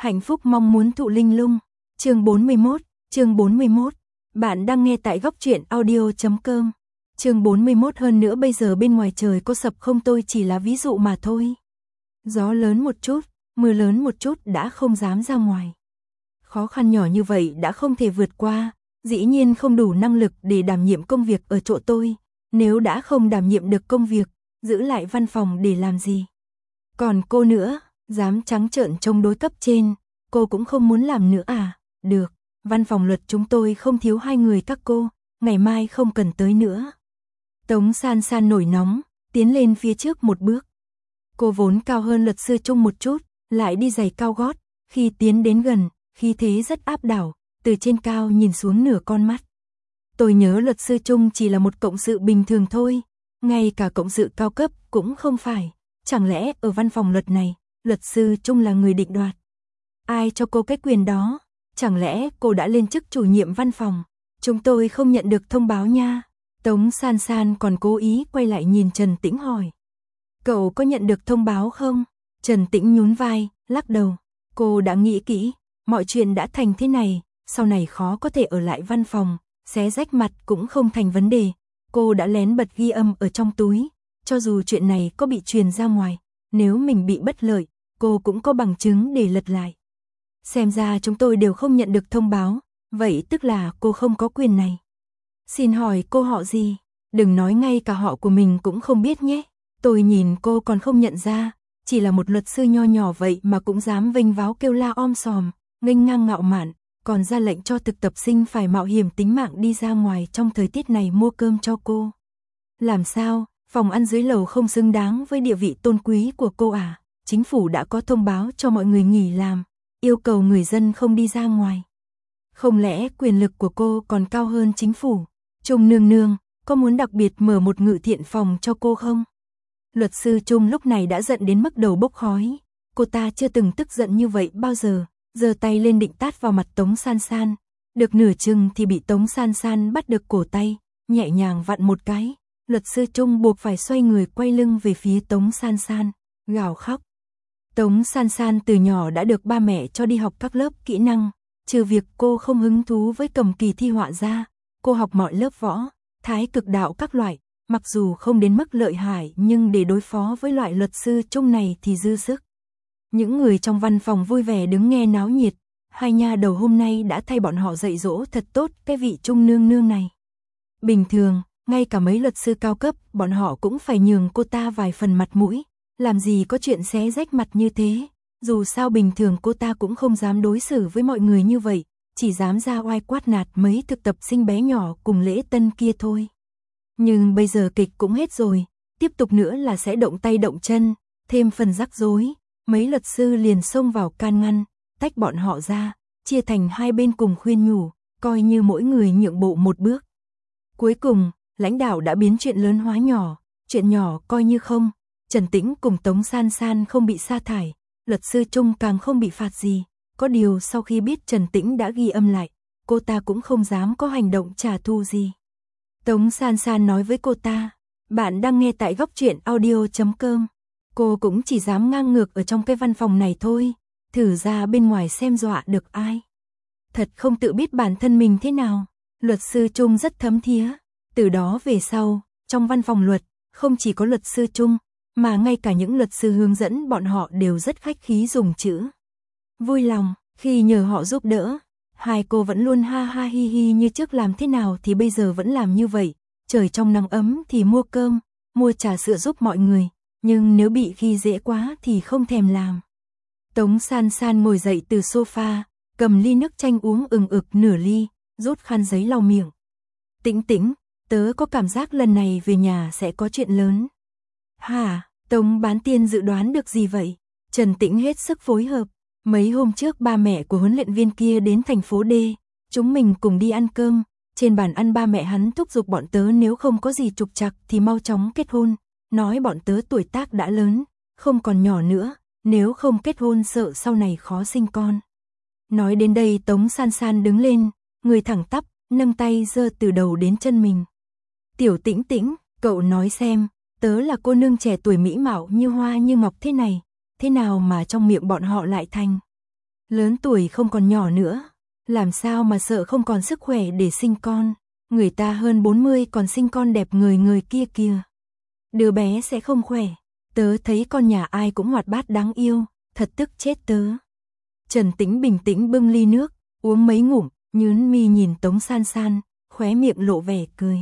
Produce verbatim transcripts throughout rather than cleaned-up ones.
Hạnh phúc mong muốn thụ linh lung. Chương bốn mươi mốt, chương bốn mươi mốt. Bạn đang nghe tại góc truyện audio chấm com. Chương bốn mươi mốt. Hơn nữa bây giờ bên ngoài trời có sập không tôi chỉ là ví dụ mà thôi. Gió lớn một chút, mưa lớn một chút đã không dám ra ngoài. Khó khăn nhỏ như vậy đã không thể vượt qua, dĩ nhiên không đủ năng lực để đảm nhiệm công việc ở chỗ tôi. Nếu đã không đảm nhiệm được công việc, giữ lại văn phòng để làm gì? Còn cô nữa, dám trắng trợn chống đối cấp trên, cô cũng không muốn làm nữa à? Được, văn phòng luật chúng tôi không thiếu hai người các cô, ngày mai không cần tới nữa. Tống San San nổi nóng, tiến lên phía trước một bước. Cô vốn cao hơn luật sư Trung một chút, lại đi giày cao gót, khi tiến đến gần, khí thế rất áp đảo, từ trên cao nhìn xuống nửa con mắt. Tôi nhớ luật sư Trung chỉ là một cộng sự bình thường thôi, ngay cả cộng sự cao cấp cũng không phải. Chẳng lẽ ở văn phòng luật này, luật sư Trung là người định đoạt? Ai cho cô cái quyền đó? Chẳng lẽ cô đã lên chức chủ nhiệm văn phòng? Chúng tôi không nhận được thông báo nha. Tống San San còn cố ý quay lại nhìn Trần Tĩnh hỏi. Cậu có nhận được thông báo không? Trần Tĩnh nhún vai, lắc đầu. Cô đã nghĩ kỹ, mọi chuyện đã thành thế này, sau này khó có thể ở lại văn phòng, xé rách mặt cũng không thành vấn đề. Cô đã lén bật ghi âm ở trong túi, cho dù chuyện này có bị truyền ra ngoài, nếu mình bị bất lợi, cô cũng có bằng chứng để lật lại. Xem ra chúng tôi đều không nhận được thông báo, vậy tức là cô không có quyền này. Xin hỏi cô họ gì? Đừng nói ngay cả họ của mình cũng không biết nhé. Tôi nhìn cô còn không nhận ra, chỉ là một luật sư nho nhỏ vậy mà cũng dám vênh váo kêu la om sòm, nghênh ngang ngạo mạn, còn ra lệnh cho thực tập sinh phải mạo hiểm tính mạng đi ra ngoài trong thời tiết này mua cơm cho cô. Làm sao, phòng ăn dưới lầu không xứng đáng với địa vị tôn quý của cô à? Chính phủ đã có thông báo cho mọi người nghỉ làm, yêu cầu người dân không đi ra ngoài. Không lẽ quyền lực của cô còn cao hơn chính phủ? Trung nương nương, có muốn đặc biệt mở một ngự thiện phòng cho cô không? Luật sư Trung lúc này đã giận đến mức đầu bốc khói. Cô ta chưa từng tức giận như vậy bao giờ, giơ tay lên định tát vào mặt Tống San San. Được nửa chừng thì bị Tống San San bắt được cổ tay, nhẹ nhàng vặn một cái. Luật sư Trung buộc phải xoay người quay lưng về phía Tống San San, gào khóc. Tống San San từ nhỏ đã được ba mẹ cho đi học các lớp kỹ năng, trừ việc cô không hứng thú với cầm kỳ thi họa ra, cô học mọi lớp võ, thái cực đạo các loại, mặc dù không đến mức lợi hại nhưng để đối phó với loại luật sư Trung này thì dư sức. Những người trong văn phòng vui vẻ đứng nghe náo nhiệt, hai nha đầu hôm nay đã thay bọn họ dạy dỗ thật tốt cái vị Trung nương nương này. Bình thường, ngay cả mấy luật sư cao cấp, bọn họ cũng phải nhường cô ta vài phần mặt mũi, làm gì có chuyện xé rách mặt như thế, dù sao bình thường cô ta cũng không dám đối xử với mọi người như vậy, chỉ dám ra oai quát nạt mấy thực tập sinh bé nhỏ cùng lễ tân kia thôi. Nhưng bây giờ kịch cũng hết rồi, tiếp tục nữa là sẽ động tay động chân, thêm phần rắc rối, mấy luật sư liền xông vào can ngăn, tách bọn họ ra, chia thành hai bên cùng khuyên nhủ, coi như mỗi người nhượng bộ một bước. Cuối cùng, lãnh đạo đã biến chuyện lớn hóa nhỏ, chuyện nhỏ coi như không, Trần Tĩnh cùng Tống San San không bị sa thải, luật sư Trung càng không bị phạt gì, có điều sau khi biết Trần Tĩnh đã ghi âm lại, cô ta cũng không dám có hành động trả thù gì. Tống San San nói với cô ta, bạn đang nghe tại góc truyện audio chấm com, cô cũng chỉ dám ngang ngược ở trong cái văn phòng này thôi, thử ra bên ngoài xem dọa được ai. Thật không tự biết bản thân mình thế nào. Luật sư Trung rất thấm thía, từ đó về sau, trong văn phòng luật, không chỉ có luật sư Trung, mà ngay cả những luật sư hướng dẫn bọn họ đều rất khách khí dùng chữ. Vui lòng, khi nhờ họ giúp đỡ, hai cô vẫn luôn ha ha hi hi như trước làm thế nào thì bây giờ vẫn làm như vậy, trời trong nắng ấm thì mua cơm, mua trà sữa giúp mọi người, nhưng nếu bị khi dễ quá thì không thèm làm. Tống San San ngồi dậy từ sofa, cầm ly nước chanh uống ừng ực nửa ly, rút khăn giấy lau miệng. Tĩnh Tĩnh, tớ có cảm giác lần này về nhà sẽ có chuyện lớn. Hả, Tống Bán Tiên dự đoán được gì vậy? Trần Tĩnh hết sức phối hợp. Mấy hôm trước ba mẹ của huấn luyện viên kia đến thành phố D, chúng mình cùng đi ăn cơm. Trên bàn ăn ba mẹ hắn thúc giục bọn tớ nếu không có gì trục trặc thì mau chóng kết hôn. Nói bọn tớ tuổi tác đã lớn, không còn nhỏ nữa, nếu không kết hôn sợ sau này khó sinh con. Nói đến đây Tống San San đứng lên, người thẳng tắp, nâng tay giơ từ đầu đến chân mình. Tiểu Tĩnh Tĩnh, cậu nói xem, tớ là cô nương trẻ tuổi mỹ mạo như hoa như ngọc thế này, thế nào mà trong miệng bọn họ lại thành Lớn tuổi không còn nhỏ nữa, làm sao mà sợ không còn sức khỏe để sinh con, người ta hơn bốn mươi còn sinh con đẹp người người kia kìa. Đứa bé sẽ không khỏe, tớ thấy con nhà ai cũng hoạt bát đáng yêu, thật tức chết tớ. Trần Tĩnh bình tĩnh bưng ly nước, uống mấy ngụm, nhướng mi nhìn Tống San San, khóe miệng lộ vẻ cười.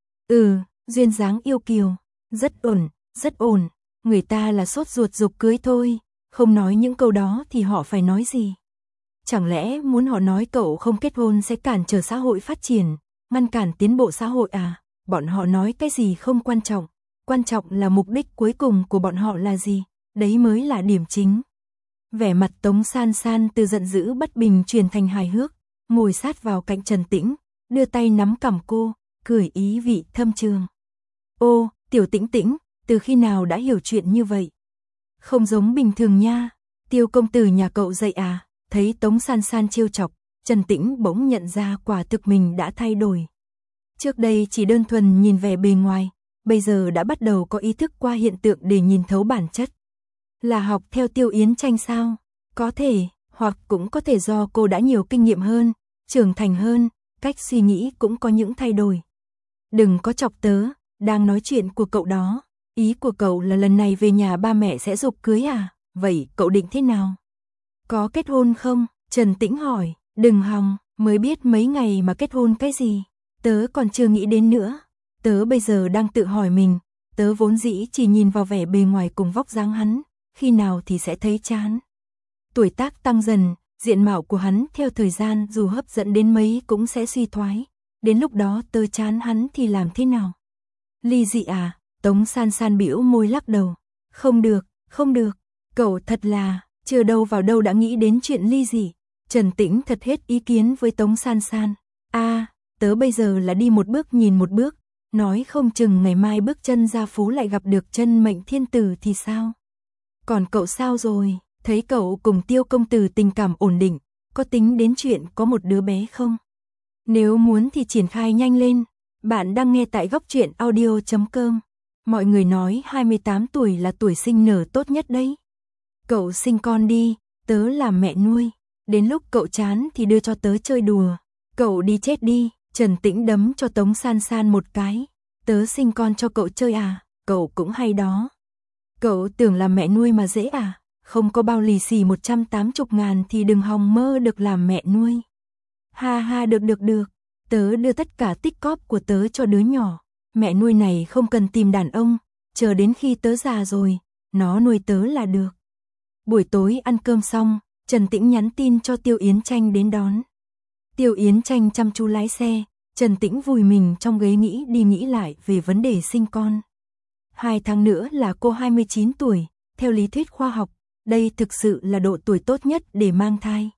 Ừ, duyên dáng yêu kiều, rất ổn, rất ổn, người ta là sốt ruột giục cưới thôi, không nói những câu đó thì họ phải nói gì? Chẳng lẽ muốn họ nói cậu không kết hôn sẽ cản trở xã hội phát triển, ngăn cản tiến bộ xã hội à? Bọn họ nói cái gì không quan trọng, quan trọng là mục đích cuối cùng của bọn họ là gì, đấy mới là điểm chính. Vẻ mặt Tống San San từ giận dữ bất bình chuyển thành hài hước, ngồi sát vào cạnh Trần Tĩnh, đưa tay nắm cằm cô, cười ý vị thâm trường. Ô, tiểu Tĩnh Tĩnh, từ khi nào đã hiểu chuyện như vậy? Không giống bình thường nha, Tiêu công tử nhà cậu dạy à? Thấy Tống San San trêu chọc, Trần Tĩnh bỗng nhận ra quả thực mình đã thay đổi. Trước đây chỉ đơn thuần nhìn vẻ bề ngoài, bây giờ đã bắt đầu có ý thức qua hiện tượng để nhìn thấu bản chất. Là học theo Tiêu Yến Tranh sao? Có thể, hoặc cũng có thể do cô đã nhiều kinh nghiệm hơn, trưởng thành hơn, cách suy nghĩ cũng có những thay đổi. Đừng có chọc tớ, đang nói chuyện của cậu đó. Ý của cậu là lần này về nhà ba mẹ sẽ giục cưới à? Vậy cậu định thế nào? Có kết hôn không? Trần Tĩnh hỏi. Đừng hòng, mới biết mấy ngày mà kết hôn cái gì? Tớ còn chưa nghĩ đến nữa. Tớ bây giờ đang tự hỏi mình, tớ vốn dĩ chỉ nhìn vào vẻ bề ngoài cùng vóc dáng hắn, khi nào thì sẽ thấy chán. Tuổi tác tăng dần, diện mạo của hắn theo thời gian dù hấp dẫn đến mấy cũng sẽ suy thoái. Đến lúc đó tớ chán hắn thì làm thế nào? Ly dị à? Tống San San bĩu môi lắc đầu. Không được, không được, cậu thật là, chưa đâu vào đâu đã nghĩ đến chuyện ly dị. Trần Tĩnh thật hết ý kiến với Tống San San. A, à, tớ bây giờ là đi một bước nhìn một bước, nói không chừng ngày mai bước chân ra phố lại gặp được chân mệnh thiên tử thì sao? Còn cậu sao rồi? Thấy cậu cùng Tiêu công tử tình cảm ổn định, có tính đến chuyện có một đứa bé không? Nếu muốn thì triển khai nhanh lên. Bạn đang nghe tại góc truyện audio chấm com. Mọi người nói hai mươi tám tuổi là tuổi sinh nở tốt nhất đấy. Cậu sinh con đi, tớ làm mẹ nuôi. Đến lúc cậu chán thì đưa cho tớ chơi đùa. Cậu đi chết đi. Trần Tĩnh đấm cho Tống San San một cái. Tớ sinh con cho cậu chơi à? Cậu cũng hay đó. Cậu tưởng làm mẹ nuôi mà dễ à? Không có bao lì xì một trăm tám mươi ngàn thì đừng hòng mơ được làm mẹ nuôi. Ha ha, được được được. Tớ đưa tất cả tích cóp của tớ cho đứa nhỏ. Mẹ nuôi này không cần tìm đàn ông, chờ đến khi tớ già rồi, nó nuôi tớ là được. Buổi tối ăn cơm xong, Trần Tĩnh nhắn tin cho Tiêu Yến Tranh đến đón. Tiêu Yến Tranh chăm chú lái xe, Trần Tĩnh vùi mình trong ghế nghĩ đi nghĩ lại về vấn đề sinh con. Hai tháng nữa là cô hai mươi chín tuổi, theo lý thuyết khoa học, đây thực sự là độ tuổi tốt nhất để mang thai.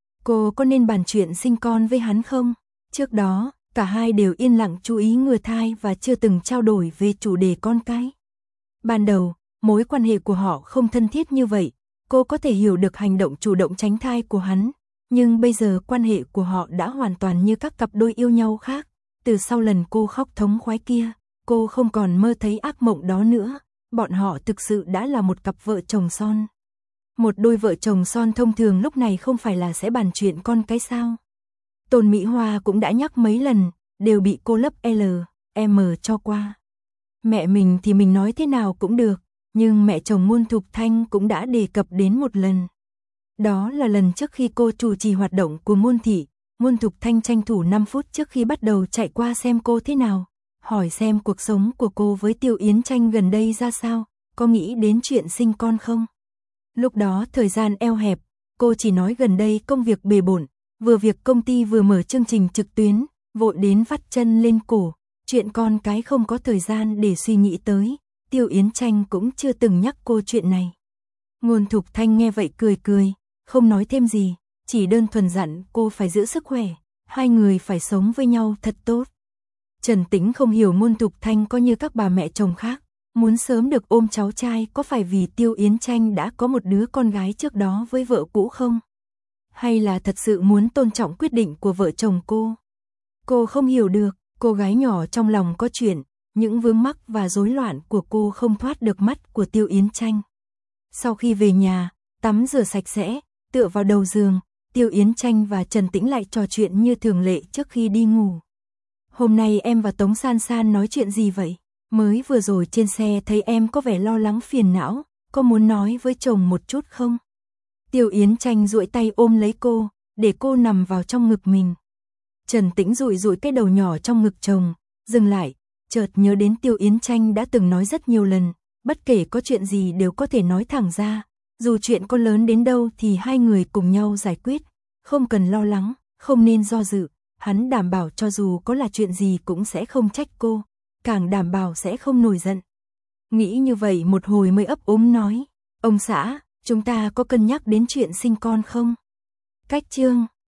Cô có nên bàn chuyện sinh con với hắn không? Trước đó, cả hai đều yên lặng chú ý ngừa thai và chưa từng trao đổi về chủ đề con cái. Ban đầu, mối quan hệ của họ không thân thiết như vậy, cô có thể hiểu được hành động chủ động tránh thai của hắn, nhưng bây giờ quan hệ của họ đã hoàn toàn như các cặp đôi yêu nhau khác. Từ sau lần cô khóc thống khoái kia, cô không còn mơ thấy ác mộng đó nữa, bọn họ thực sự đã là một cặp vợ chồng son. Một đôi vợ chồng son thông thường lúc này không phải là sẽ bàn chuyện con cái sao? Tôn Mỹ Hoa cũng đã nhắc mấy lần, đều bị cô lấp L, M cho qua. Mẹ mình thì mình nói thế nào cũng được, nhưng mẹ chồng Muôn Thục Thanh cũng đã đề cập đến một lần. Đó là lần trước khi cô chủ trì hoạt động của Muôn Thị, Muôn Thục Thanh tranh thủ năm phút trước khi bắt đầu chạy qua xem cô thế nào, hỏi xem cuộc sống của cô với Tiêu Yến Tranh gần đây ra sao, có nghĩ đến chuyện sinh con không? Lúc đó thời gian eo hẹp, cô chỉ nói gần đây công việc bề bộn, vừa việc công ty vừa mở chương trình trực tuyến, vội đến vắt chân lên cổ, chuyện con cái không có thời gian để suy nghĩ tới, Tiêu Yến Tranh cũng chưa từng nhắc cô chuyện này. Muôn Thục Thanh nghe vậy cười cười, không nói thêm gì, chỉ đơn thuần dặn cô phải giữ sức khỏe, hai người phải sống với nhau thật tốt. Trần Tĩnh không hiểu Muôn Thục Thanh có như các bà mẹ chồng khác, muốn sớm được ôm cháu trai có phải vì Tiêu Yến Tranh đã có một đứa con gái trước đó với vợ cũ không? Hay là thật sự muốn tôn trọng quyết định của vợ chồng cô? Cô không hiểu được, cô gái nhỏ trong lòng có chuyện, những vướng mắc và rối loạn của cô không thoát được mắt của Tiêu Yến Tranh. Sau khi về nhà, tắm rửa sạch sẽ, Tựa vào đầu giường, Tiêu Yến Tranh và Trần Tĩnh lại trò chuyện như thường lệ trước khi đi ngủ. Hôm nay em và Tống San San nói chuyện gì vậy? Mới vừa rồi trên xe thấy em có vẻ lo lắng phiền não, có muốn nói với chồng một chút không? Tiêu Yến Tranh duỗi tay ôm lấy cô, để cô nằm vào trong ngực mình. Trần Tĩnh dụi dụi cái đầu nhỏ trong ngực chồng, dừng lại, chợt nhớ đến Tiêu Yến Tranh đã từng nói rất nhiều lần, bất kể có chuyện gì đều có thể nói thẳng ra, dù chuyện có lớn đến đâu thì hai người cùng nhau giải quyết, không cần lo lắng, không nên do dự, hắn đảm bảo cho dù có là chuyện gì cũng sẽ không trách cô, càng đảm bảo sẽ không nổi giận. Nghĩ như vậy một hồi mới ấp úng nói, ông xã, chúng ta có cân nhắc đến chuyện sinh con không? Cách chương